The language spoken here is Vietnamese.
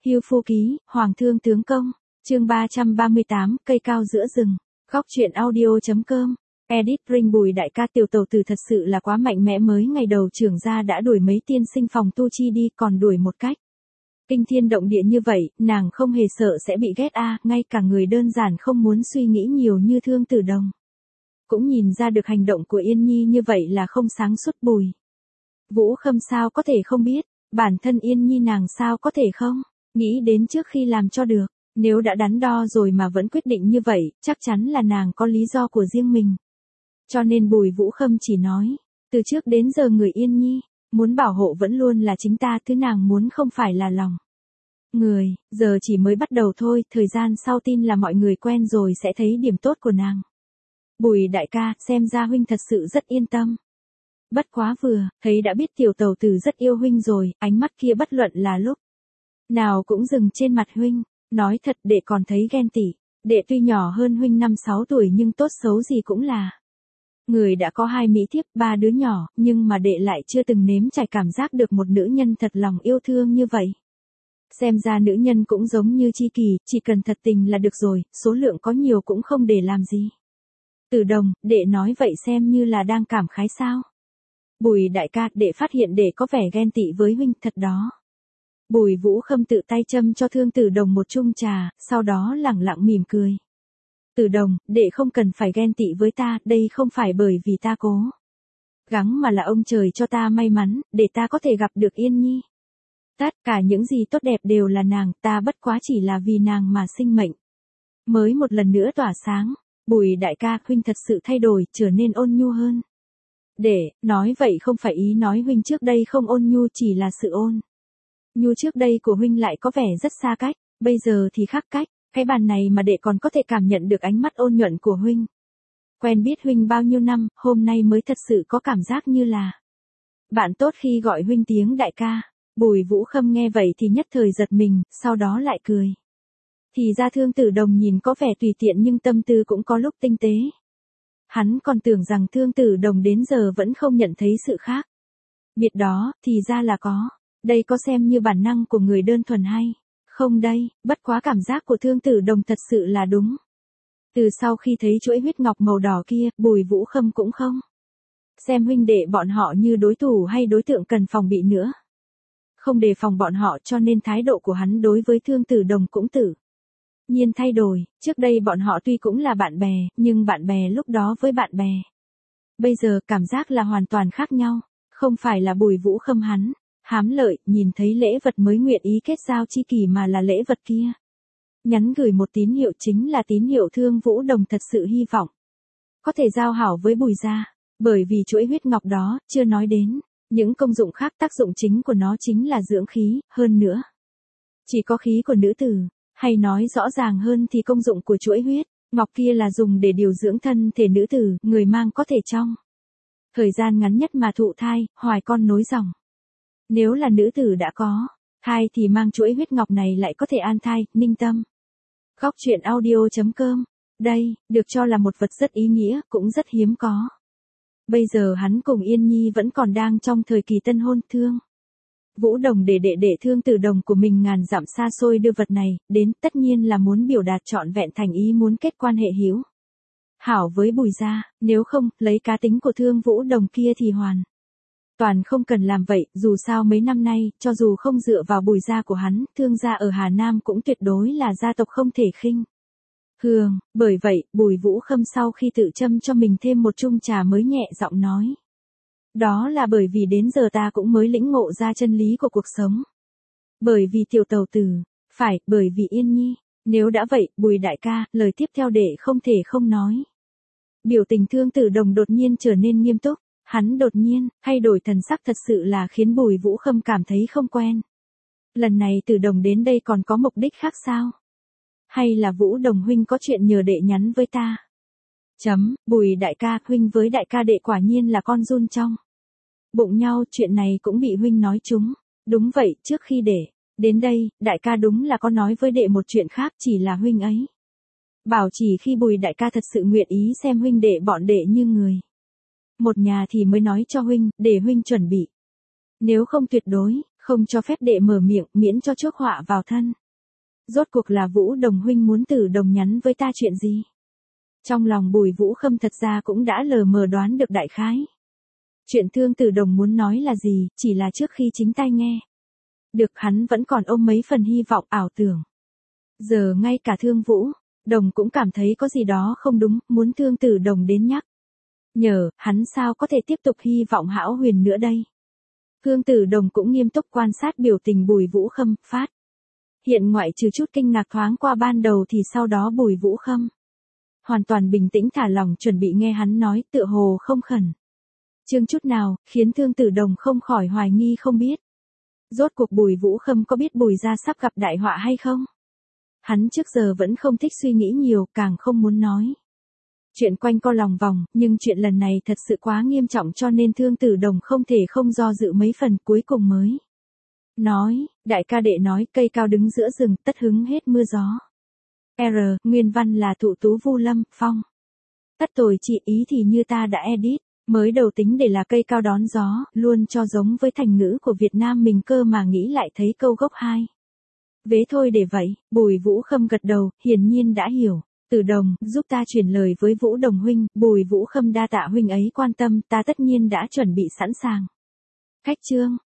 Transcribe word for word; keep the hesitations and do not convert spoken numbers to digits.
Hưu Phu Ký, Hoàng Thương Tướng Công, chương ba trăm ba mươi tám, cây cao giữa rừng, góc truyện audio.com, edit Ring Bùi đại ca tiểu tàu tử thật sự là quá mạnh mẽ, mới ngày đầu trưởng gia đã đuổi mấy tiên sinh phòng tu chi đi, còn đuổi một cách kinh thiên động địa như vậy, nàng không hề sợ sẽ bị ghét a, ngay cả người đơn giản không muốn suy nghĩ nhiều như Thương Tử Đồng cũng nhìn ra được hành động của Yên Nhi như vậy là không sáng suốt. Bùi Vũ Khâm sao có thể không biết, bản thân Yên Nhi nàng sao có thể không nghĩ đến trước khi làm cho được, nếu đã đắn đo rồi mà vẫn quyết định như vậy, chắc chắn là nàng có lý do của riêng mình. Cho nên Bùi Vũ Khâm chỉ nói, từ trước đến giờ người Yên Nhi muốn bảo hộ vẫn luôn là chính ta, thứ nàng muốn không phải là lòng người, giờ chỉ mới bắt đầu thôi, thời gian sau tin là mọi người quen rồi sẽ thấy điểm tốt của nàng. Bùi đại ca, xem ra huynh thật sự rất yên tâm. Bất quá vừa thấy đã biết tiểu tàu tử rất yêu huynh rồi, ánh mắt kia bất luận là lúc nào cũng dừng trên mặt huynh. Nói thật, đệ còn thấy ghen tị. Đệ tuy nhỏ hơn huynh năm sáu tuổi nhưng tốt xấu gì cũng là người đã có hai mỹ thiếp, ba đứa nhỏ, nhưng mà đệ lại chưa từng nếm trải cảm giác được một nữ nhân thật lòng yêu thương như vậy. Xem ra nữ nhân cũng giống như Chi Kỳ, chỉ cần thật tình là được rồi, số lượng có nhiều cũng không để làm gì. Tử Đồng, đệ nói vậy xem như là đang cảm khái sao? Bùi đại ca, đệ phát hiện đệ có vẻ ghen tị với huynh thật đó. Bùi Vũ Khâm tự tay châm cho Thương Tử Đồng một chung trà, sau đó lẳng lặng mỉm cười. Tử Đồng, đệ không cần phải ghen tị với ta, đây không phải bởi vì ta cố gắng mà là ông trời cho ta may mắn, để ta có thể gặp được Yên Nhi. Tất cả những gì tốt đẹp đều là nàng, ta bất quá chỉ là vì nàng mà sinh mệnh mới một lần nữa tỏa sáng. Bùi đại ca, huynh thật sự thay đổi, trở nên ôn nhu hơn. Để, nói vậy không phải ý nói huynh trước đây không ôn nhu, chỉ là sự ôn nhu trước đây của huynh lại có vẻ rất xa cách, bây giờ thì khác cách, cái bàn này mà đệ còn có thể cảm nhận được ánh mắt ôn nhuận của huynh. Quen biết huynh bao nhiêu năm, hôm nay mới thật sự có cảm giác như là bạn tốt khi gọi huynh tiếng đại ca. Bùi Vũ Khâm nghe vậy thì nhất thời giật mình, sau đó lại cười. Thì ra Thương Tử Đồng nhìn có vẻ tùy tiện nhưng tâm tư cũng có lúc tinh tế. Hắn còn tưởng rằng Thương Tử Đồng đến giờ vẫn không nhận thấy sự khác biệt đó, thì ra là có. Đây có xem như bản năng của người đơn thuần hay không đây, bất quá cảm giác của Thương Tử Đồng thật sự là đúng. Từ sau khi thấy chuỗi huyết ngọc màu đỏ kia, Bùi Vũ Khâm cũng không xem huynh đệ bọn họ như đối thủ hay đối tượng cần phòng bị nữa. Không đề phòng bọn họ, cho nên thái độ của hắn đối với Thương Tử Đồng cũng tự nhiên thay đổi. Trước đây bọn họ tuy cũng là bạn bè, nhưng bạn bè lúc đó với bạn bè bây giờ cảm giác là hoàn toàn khác nhau. Không phải là Bùi Vũ Khâm hắn hám lợi, nhìn thấy lễ vật mới nguyện ý kết giao Chi Kỳ, mà là lễ vật kia nhắn gửi một tín hiệu, chính là tín hiệu Thương Vũ Đồng thật sự hy vọng có thể giao hảo với Bùi gia. Bởi vì chuỗi huyết ngọc đó, chưa nói đến những công dụng khác, tác dụng chính của nó chính là dưỡng khí, hơn nữa chỉ có khí của nữ tử, hay nói rõ ràng hơn thì công dụng của chuỗi huyết ngọc kia là dùng để điều dưỡng thân thể nữ tử, người mang có thể trong thời gian ngắn nhất mà thụ thai, hoài con nối dòng. Nếu là nữ tử đã có thai thì mang chuỗi huyết ngọc này lại có thể an thai, ninh tâm. Góc truyện audio.com, đây, được cho là một vật rất ý nghĩa, cũng rất hiếm có. Bây giờ hắn cùng Yên Nhi vẫn còn đang trong thời kỳ tân hôn. Thương Vũ Đồng để đệ đệ Thương Tử Đồng của mình ngàn dặm xa xôi đưa vật này đến, tất nhiên là muốn biểu đạt trọn vẹn thành ý muốn kết quan hệ hữu hảo với Bùi gia, nếu không, lấy cá tính của Thương Vũ Đồng kia thì hoàn toàn không cần làm vậy. Dù sao mấy năm nay, cho dù không dựa vào Bùi gia của hắn, Thương gia ở Hà Nam cũng tuyệt đối là gia tộc không thể khinh thường. Bởi vậy, Bùi Vũ Khâm sau khi tự châm cho mình thêm một chung trà mới nhẹ giọng nói. Đó là bởi vì đến giờ ta cũng mới lĩnh ngộ ra chân lý của cuộc sống. Bởi vì tiểu tàu tử, phải, bởi vì Yên Nhi. Nếu đã vậy, Bùi đại ca, lời tiếp theo đệ không thể không nói. Biểu tình Thương Tử Đồng đột nhiên trở nên nghiêm túc. Hắn đột nhiên thay đổi thần sắc thật sự là khiến Bùi Vũ Khâm cảm thấy không quen. Lần này Tử Đồng đến đây còn có mục đích khác sao? Hay là Vũ Đồng huynh có chuyện nhờ đệ nhắn với ta? Chấm, Bùi đại ca, huynh với đại ca đệ quả nhiên là con giun trong bụng nhau, chuyện này cũng bị huynh nói trúng. Đúng vậy, trước khi đệ đến đây, đại ca đúng là có nói với đệ một chuyện khác, chỉ là huynh ấy bảo chỉ khi Bùi đại ca thật sự nguyện ý xem huynh đệ bọn đệ như người một nhà thì mới nói cho huynh, để huynh chuẩn bị. Nếu không tuyệt đối Không cho phép đệ mở miệng, miễn cho chuốc họa vào thân. Rốt cuộc là Vũ Đồng huynh muốn Tử Đồng nhắn với ta chuyện gì? Trong lòng Bùi Vũ Khâm thật ra cũng đã lờ mờ đoán được đại khái. Chuyện Thương Tử Đồng muốn nói là gì, chỉ là trước khi chính tai nghe. Được, hắn vẫn còn ôm mấy phần hy vọng ảo tưởng. Giờ ngay cả Thương Vũ Đồng cũng cảm thấy có gì đó không đúng, muốn Thương Tử Đồng đến nhắc nhở, hắn sao có thể tiếp tục hy vọng hão huyền nữa đây. Thương Tử Đồng cũng nghiêm túc quan sát biểu tình Bùi Vũ Khâm, phát hiện ngoại trừ chút kinh ngạc thoáng qua ban đầu thì sau đó Bùi Vũ Khâm hoàn toàn bình tĩnh thả lỏng chuẩn bị nghe hắn nói, tựa hồ không khẩn trương chút nào, khiến Thương Tử Đồng không khỏi hoài nghi không biết. Rốt cuộc Bùi Vũ Khâm có biết Bùi gia sắp gặp đại họa hay không? Hắn trước giờ vẫn không thích suy nghĩ nhiều, càng không muốn nói chuyện quanh co lòng vòng, nhưng chuyện lần này thật sự quá nghiêm trọng cho nên Thương Tử Đồng không thể không do dự mấy phần, cuối cùng mới nói, đại ca đệ nói cây cao đứng giữa rừng, tất hứng hết mưa gió. R, nguyên văn là Thụ Tú Vu Lâm, Phong. Tất tồi chị ý thì như ta đã edit, mới đầu tính để là cây cao đón gió, luôn cho giống với thành ngữ của Việt Nam mình cơ mà nghĩ lại thấy câu gốc hai. Vế thôi để vậy, Bùi Vũ Khâm gật đầu, hiển nhiên đã hiểu. Tử Đồng, giúp ta truyền lời với Vũ Đồng huynh, Bùi Vũ Khâm đa tạ huynh ấy quan tâm, ta tất nhiên đã chuẩn bị sẵn sàng. Khách chương.